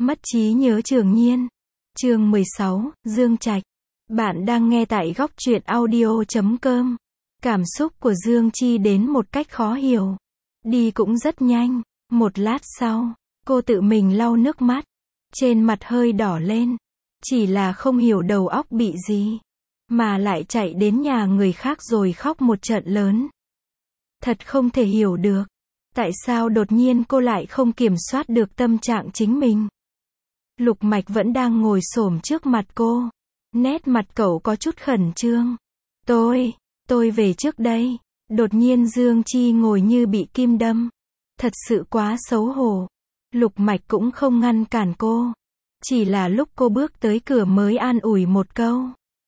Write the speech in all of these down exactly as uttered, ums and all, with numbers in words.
Mất trí nhớ trường nhiên. Chương mười sáu, Dương Trạch. Bạn đang nghe tại góc truyện audio chấm com. Cảm xúc của Dương Chi đến một cách khó hiểu. Đi cũng rất nhanh. Một lát sau, cô tự mình lau nước mắt. Trên mặt hơi đỏ lên. Chỉ là không hiểu đầu óc bị gì. Mà lại chạy đến nhà người khác rồi khóc một trận lớn. Thật không thể hiểu được. Tại sao đột nhiên cô lại không kiểm soát được tâm trạng chính mình. Lục Mạch vẫn đang ngồi xổm trước mặt cô. Nét mặt cậu có chút khẩn trương. Tôi, tôi về trước đây. Đột nhiên Dương Chi ngồi như bị kim đâm. Thật sự quá xấu hổ. Lục Mạch cũng không ngăn cản cô. Chỉ là lúc cô bước tới cửa mới an ủi một câu.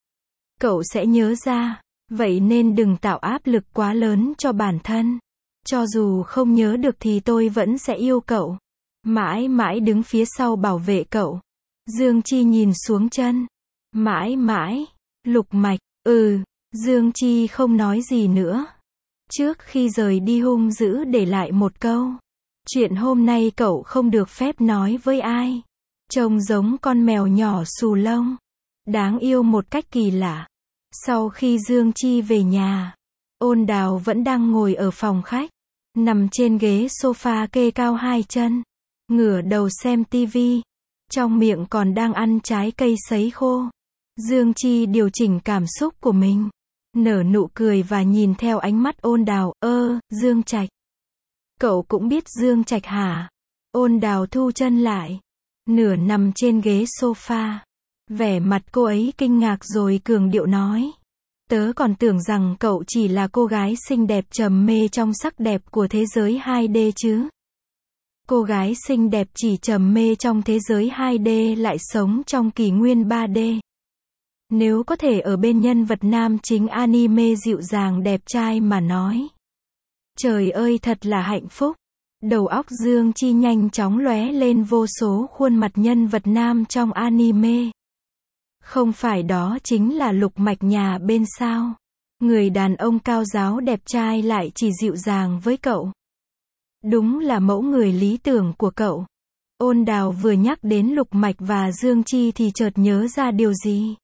Cậu sẽ nhớ ra. Vậy nên đừng tạo áp lực quá lớn cho bản thân. Cho dù không nhớ được thì tôi vẫn sẽ yêu cậu. Mãi mãi đứng phía sau bảo vệ cậu. Dương Chi nhìn xuống chân. Mãi mãi. Lục Mạch. Ừ. Dương Chi không nói gì nữa. Trước khi rời đi hung dữ để lại một câu. Chuyện hôm nay cậu không được phép nói với ai. Trông giống con mèo nhỏ xù lông. Đáng yêu một cách kỳ lạ. Sau khi Dương Chi về nhà, Ôn Đào vẫn đang ngồi ở phòng khách. Nằm trên ghế sofa kê cao hai chân. Ngửa đầu xem tivi. Trong miệng còn đang ăn trái cây sấy khô. Dương Chi điều chỉnh cảm xúc của mình. Nở nụ cười và nhìn theo ánh mắt Ôn Đào. Ơ, Dương Trạch. Cậu cũng biết Dương Trạch hả? Ôn Đào thu chân lại. Nửa nằm trên ghế sofa. Vẻ mặt cô ấy kinh ngạc rồi cường điệu nói. Tớ còn tưởng rằng cậu chỉ là cô gái xinh đẹp trầm mê trong sắc đẹp của thế giới hai D chứ. Cô gái xinh đẹp chỉ trầm mê trong thế giới hai D lại sống trong kỷ nguyên ba D. Nếu có thể ở bên nhân vật nam chính anime dịu dàng đẹp trai mà nói. Trời ơi thật là hạnh phúc. Đầu óc Dương Chi nhanh chóng lóe lên vô số khuôn mặt nhân vật nam trong anime. Không phải đó chính là Lục Mạch nhà bên sao? Người đàn ông cao ráo đẹp trai lại chỉ dịu dàng với cậu. Đúng là mẫu người lý tưởng của cậu. Ôn Đào vừa nhắc đến Lục Mạch và Dương Chi thì chợt nhớ ra điều gì.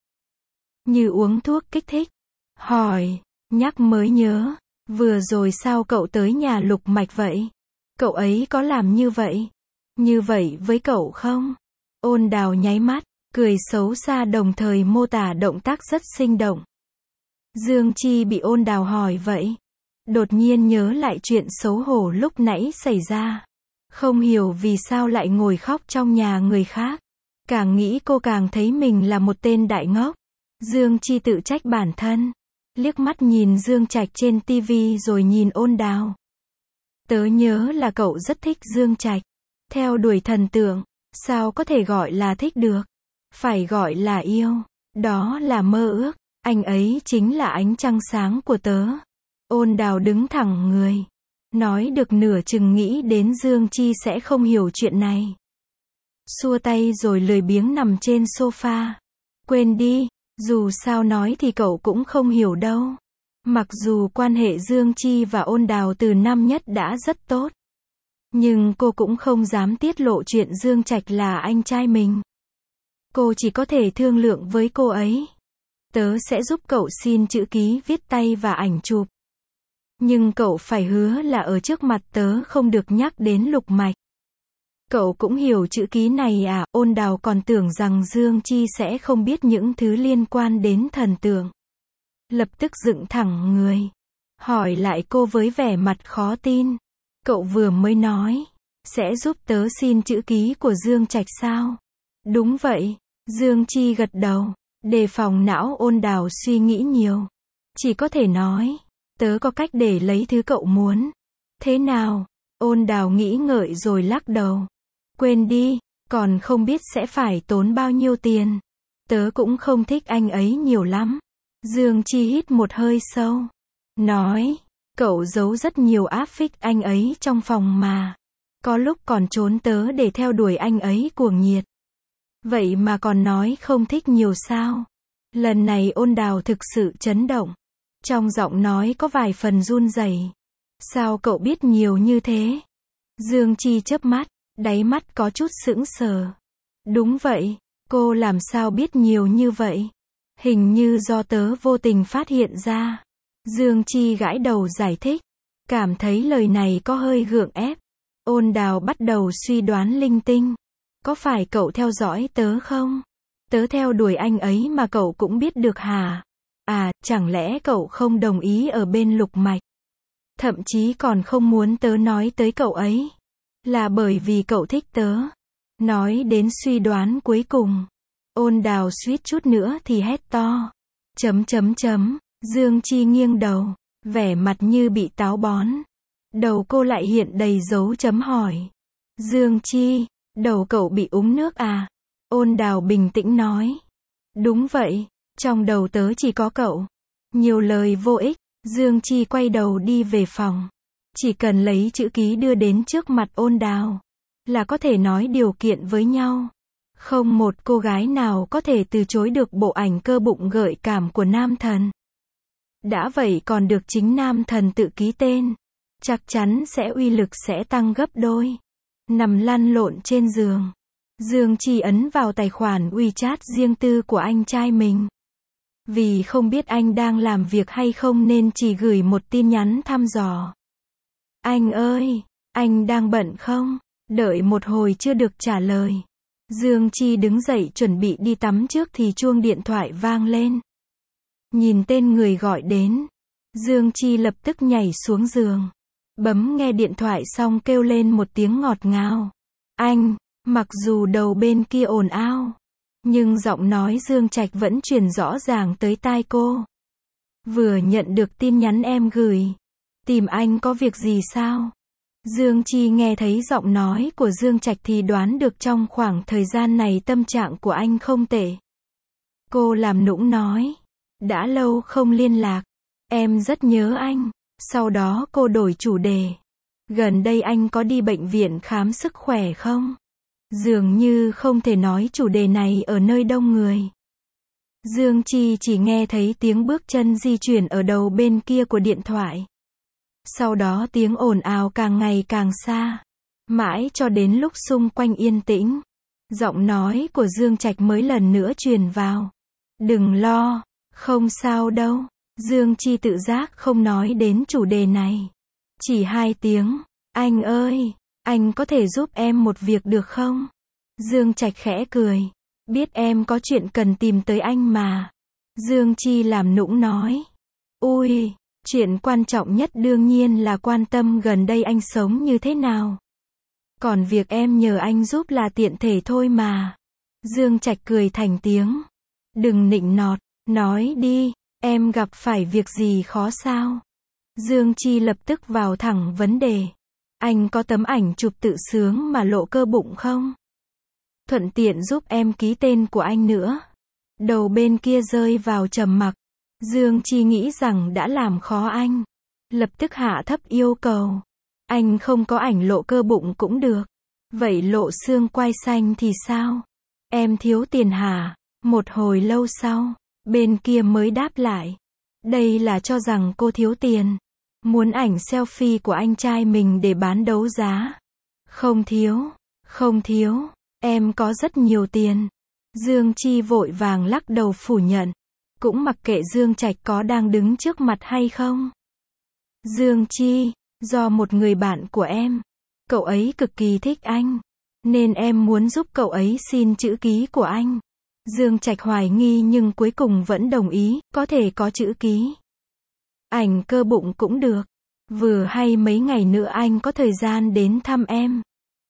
Như uống thuốc kích thích. Hỏi, nhắc mới nhớ. Vừa rồi sao cậu tới nhà Lục Mạch vậy? Cậu ấy có làm như vậy? Như vậy với cậu không? Ôn Đào nháy mắt. Cười xấu xa đồng thời mô tả động tác rất sinh động. Dương Chi bị Ôn Đào hỏi vậy. Đột nhiên nhớ lại chuyện xấu hổ lúc nãy xảy ra. Không hiểu vì sao lại ngồi khóc trong nhà người khác. Càng nghĩ cô càng thấy mình là một tên đại ngốc. Dương Chi tự trách bản thân. Liếc mắt nhìn Dương Trạch trên tivi rồi nhìn Ôn Đào. Tớ nhớ là cậu rất thích Dương Trạch. Theo đuổi thần tượng. Sao có thể gọi là thích được? Phải gọi là yêu. Đó là mơ ước. Anh ấy chính là ánh trăng sáng của tớ. Ôn Đào đứng thẳng người. Nói được nửa chừng nghĩ đến Dương Chi sẽ không hiểu chuyện này. Xua tay rồi lười biếng nằm trên sofa. Quên đi. Dù sao nói thì cậu cũng không hiểu đâu. Mặc dù quan hệ Dương Chi và Ôn Đào từ năm nhất đã rất tốt. Nhưng cô cũng không dám tiết lộ chuyện Dương Trạch là anh trai mình. Cô chỉ có thể thương lượng với cô ấy. Tớ sẽ giúp cậu xin chữ ký viết tay và ảnh chụp. Nhưng cậu phải hứa là ở trước mặt tớ không được nhắc đến Lục Mạch. Cậu cũng hiểu chữ ký này à? Ôn Đào còn tưởng rằng Dương Chi sẽ không biết những thứ liên quan đến thần tượng. Lập tức dựng thẳng người. Hỏi lại cô với vẻ mặt khó tin. Cậu vừa mới nói. Sẽ giúp tớ xin chữ ký của Dương Trạch sao? Đúng vậy. Dương Chi gật đầu. Đề phòng não Ôn Đào suy nghĩ nhiều. Chỉ có thể nói. Tớ có cách để lấy thứ cậu muốn. Thế nào? Ôn Đào nghĩ ngợi rồi lắc đầu. Quên đi. Còn không biết sẽ phải tốn bao nhiêu tiền. Tớ cũng không thích anh ấy nhiều lắm. Dương Chi hít một hơi sâu. Nói. Cậu giấu rất nhiều áp phích anh ấy trong phòng mà. Có lúc còn trốn tớ để theo đuổi anh ấy cuồng nhiệt. Vậy mà còn nói không thích nhiều sao? Lần này Ôn Đào thực sự chấn động. Trong giọng nói có vài phần run rẩy. Sao cậu biết nhiều như thế? Dương Chi chớp mắt, đáy mắt có chút sững sờ. Đúng vậy, cô làm sao biết nhiều như vậy? Hình như do tớ vô tình phát hiện ra. Dương Chi gãi đầu giải thích, cảm thấy lời này có hơi gượng ép. Ôn Đào bắt đầu suy đoán linh tinh. Có phải cậu theo dõi tớ không? Tớ theo đuổi anh ấy mà cậu cũng biết được hả? À, chẳng lẽ cậu không đồng ý ở bên Lục Mạch? Thậm chí còn không muốn tớ nói tới cậu ấy. Là bởi vì cậu thích tớ. Nói đến suy đoán cuối cùng, Ôn Đào suýt chút nữa thì hét to. Chấm chấm chấm, Dương Chi nghiêng đầu, vẻ mặt như bị táo bón. Đầu cô lại hiện đầy dấu chấm hỏi. Dương Chi, đầu cậu bị úng nước à? Ôn Đào bình tĩnh nói. Đúng vậy, trong đầu tớ chỉ có cậu. Nhiều lời vô ích, Dương Chi quay đầu đi về phòng. Chỉ cần lấy chữ ký đưa đến trước mặt Ôn Đào, là có thể nói điều kiện với nhau. Không một cô gái nào có thể từ chối được bộ ảnh cơ bụng gợi cảm của nam thần. Đã vậy còn được chính nam thần tự ký tên. Chắc chắn sẽ uy lực sẽ tăng gấp đôi. Nằm lăn lộn trên giường, Dương Chi ấn vào tài khoản WeChat riêng tư của anh trai mình. Vì không biết anh đang làm việc hay không nên chỉ gửi một tin nhắn thăm dò. Anh ơi, anh đang bận không? Đợi một hồi chưa được trả lời. Dương Chi đứng dậy chuẩn bị đi tắm trước thì chuông điện thoại vang lên. Nhìn tên người gọi đến, Dương Chi lập tức nhảy xuống giường. Bấm nghe điện thoại xong kêu lên một tiếng ngọt ngào. Anh, mặc dù đầu bên kia ồn ào, nhưng giọng nói Dương Trạch vẫn truyền rõ ràng tới tai cô. Vừa nhận được tin nhắn em gửi. Tìm anh có việc gì sao? Dương Chi nghe thấy giọng nói của Dương Trạch thì đoán được trong khoảng thời gian này tâm trạng của anh không tệ. Cô làm nũng nói. Đã lâu không liên lạc. Em rất nhớ anh. Sau đó cô đổi chủ đề. Gần đây anh có đi bệnh viện khám sức khỏe không? Dường như không thể nói chủ đề này ở nơi đông người. Dương Chi chỉ nghe thấy tiếng bước chân di chuyển ở đầu bên kia của điện thoại. Sau đó tiếng ồn ào càng ngày càng xa. Mãi cho đến lúc xung quanh yên tĩnh. Giọng nói của Dương Trạch mới lần nữa truyền vào. Đừng lo, không sao đâu. Dương Chi tự giác không nói đến chủ đề này. Chỉ hai tiếng. Anh ơi, anh có thể giúp em một việc được không? Dương Trạch khẽ cười. Biết em có chuyện cần tìm tới anh mà. Dương Chi làm nũng nói. Ui, chuyện quan trọng nhất đương nhiên là quan tâm gần đây anh sống như thế nào. Còn việc em nhờ anh giúp là tiện thể thôi mà. Dương Trạch cười thành tiếng. Đừng nịnh nọt, nói đi, em gặp phải việc gì khó sao? Dương Chi lập tức vào thẳng vấn đề. Anh có tấm ảnh chụp tự sướng mà lộ cơ bụng không? Thuận tiện giúp em ký tên của anh nữa. Đầu bên kia rơi vào trầm mặc. Dương Chi nghĩ rằng đã làm khó anh. Lập tức hạ thấp yêu cầu. Anh không có ảnh lộ cơ bụng cũng được. Vậy lộ xương quai xanh thì sao? Em thiếu tiền hả? Một hồi lâu sau, bên kia mới đáp lại. Đây là cho rằng cô thiếu tiền. Muốn ảnh selfie của anh trai mình để bán đấu giá. Không thiếu, không thiếu, em có rất nhiều tiền. Dương Chi vội vàng lắc đầu phủ nhận. Cũng mặc kệ Dương Trạch có đang đứng trước mặt hay không. Dương Chi, do một người bạn của em. Cậu ấy cực kỳ thích anh. Nên em muốn giúp cậu ấy xin chữ ký của anh. Dương Trạch hoài nghi nhưng cuối cùng vẫn đồng ý, có thể có chữ ký. Ảnh cơ bụng cũng được. Vừa hay mấy ngày nữa anh có thời gian đến thăm em.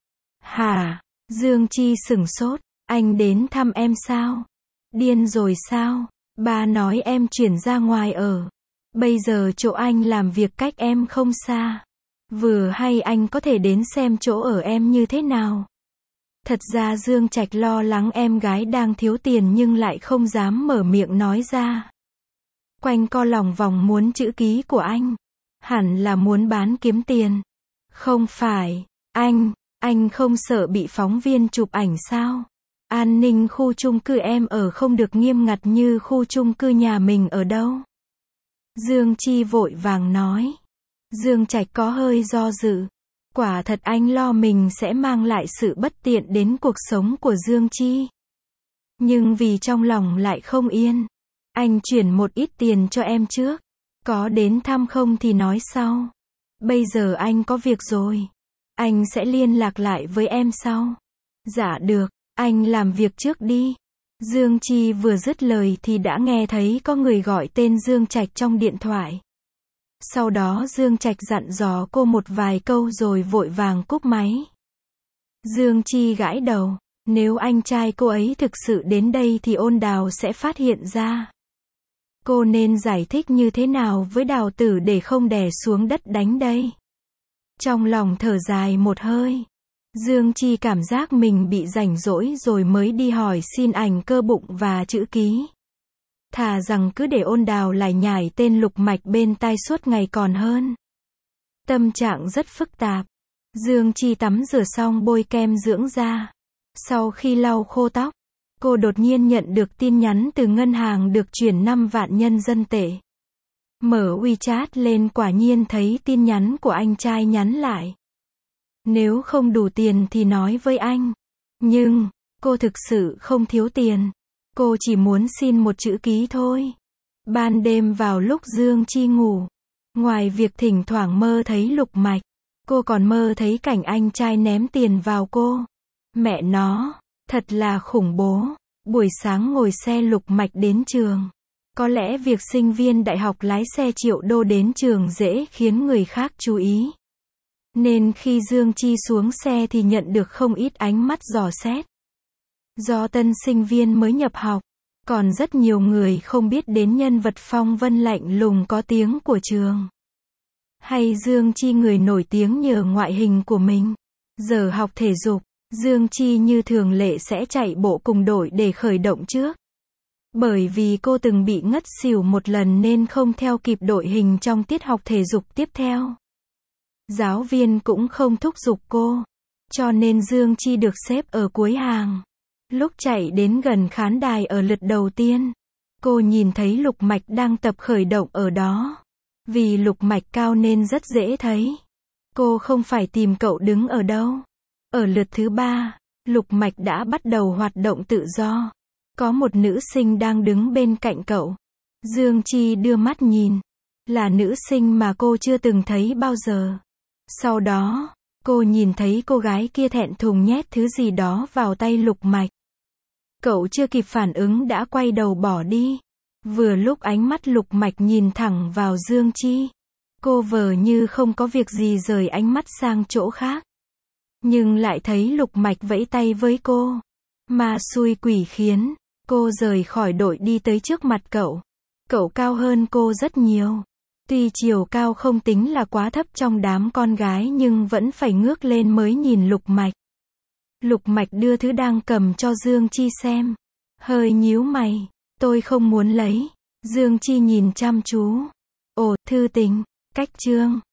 Hả? Dương Chi sửng sốt. Anh đến thăm em sao? Điên rồi sao? Ba nói em chuyển ra ngoài ở. Bây giờ chỗ anh làm việc cách em không xa. Vừa hay anh có thể đến xem chỗ ở em như thế nào. Thật ra Dương Trạch lo lắng em gái đang thiếu tiền nhưng lại không dám mở miệng nói ra. Quanh co lòng vòng muốn chữ ký của anh. Hẳn là muốn bán kiếm tiền. Không phải, anh, anh không sợ bị phóng viên chụp ảnh sao? An ninh khu chung cư em ở không được nghiêm ngặt như khu chung cư nhà mình ở đâu. Dương Chi vội vàng nói. Dương Trạch có hơi do dự. Quả thật anh lo mình sẽ mang lại sự bất tiện đến cuộc sống của Dương Chi. Nhưng vì trong lòng lại không yên, anh chuyển một ít tiền cho em trước. Có đến thăm không thì nói sau. Bây giờ anh có việc rồi. Anh sẽ liên lạc lại với em sau. Dạ được, anh làm việc trước đi. Dương Chi vừa dứt lời thì đã nghe thấy có người gọi tên Dương Trạch trong điện thoại. Sau đó Dương Trạch dặn dò cô một vài câu rồi vội vàng cúp máy. Dương Chi gãi đầu, nếu anh trai cô ấy thực sự đến đây thì Ôn Đào sẽ phát hiện ra. Cô nên giải thích như thế nào với Đào Tử để không đè xuống đất đánh đây? Trong lòng thở dài một hơi, Dương Chi cảm giác mình bị rảnh rỗi rồi mới đi hỏi xin ảnh cơ bụng và chữ ký. Thà rằng cứ để Ôn Đào lải nhải tên Lục Mạch bên tai suốt ngày còn hơn. Tâm trạng rất phức tạp. Dương Chi tắm rửa xong bôi kem dưỡng da. Sau khi lau khô tóc, cô đột nhiên nhận được tin nhắn từ ngân hàng được chuyển năm vạn nhân dân tệ. Mở WeChat lên quả nhiên thấy tin nhắn của anh trai nhắn lại. Nếu không đủ tiền thì nói với anh. Nhưng, cô thực sự không thiếu tiền. Cô chỉ muốn xin một chữ ký thôi. Ban đêm vào lúc Dương Chi ngủ, ngoài việc thỉnh thoảng mơ thấy Lục Mạch, cô còn mơ thấy cảnh anh trai ném tiền vào cô. Mẹ nó, thật là khủng bố. Buổi sáng ngồi xe Lục Mạch đến trường. Có lẽ việc sinh viên đại học lái xe triệu đô đến trường dễ khiến người khác chú ý. Nên khi Dương Chi xuống xe thì nhận được không ít ánh mắt dò xét. Do tân sinh viên mới nhập học, còn rất nhiều người không biết đến nhân vật phong vân lạnh lùng có tiếng của trường. Hay Dương Chi người nổi tiếng nhờ ngoại hình của mình. Giờ học thể dục, Dương Chi như thường lệ sẽ chạy bộ cùng đội để khởi động trước. Bởi vì cô từng bị ngất xỉu một lần nên không theo kịp đội hình trong tiết học thể dục tiếp theo. Giáo viên cũng không thúc giục cô, cho nên Dương Chi được xếp ở cuối hàng. Lúc chạy đến gần khán đài ở lượt đầu tiên, cô nhìn thấy Lục Mạch đang tập khởi động ở đó. Vì Lục Mạch cao nên rất dễ thấy. Cô không phải tìm cậu đứng ở đâu. Ở lượt thứ ba, Lục Mạch đã bắt đầu hoạt động tự do. Có một nữ sinh đang đứng bên cạnh cậu. Dương Chi đưa mắt nhìn. Là nữ sinh mà cô chưa từng thấy bao giờ. Sau đó, cô nhìn thấy cô gái kia thẹn thùng nhét thứ gì đó vào tay Lục Mạch. Cậu chưa kịp phản ứng đã quay đầu bỏ đi. Vừa lúc ánh mắt Lục Mạch nhìn thẳng vào Dương Chi. Cô vờ như không có việc gì rời ánh mắt sang chỗ khác. Nhưng lại thấy Lục Mạch vẫy tay với cô. Mà xui quỷ khiến, cô rời khỏi đội đi tới trước mặt cậu. Cậu cao hơn cô rất nhiều. Tuy chiều cao không tính là quá thấp trong đám con gái nhưng vẫn phải ngước lên mới nhìn Lục Mạch. Lục Mạch đưa thứ đang cầm cho Dương Chi xem. Hơi nhíu mày. Tôi không muốn lấy. Dương Chi nhìn chăm chú. Ồ, thư tình. Cách chương.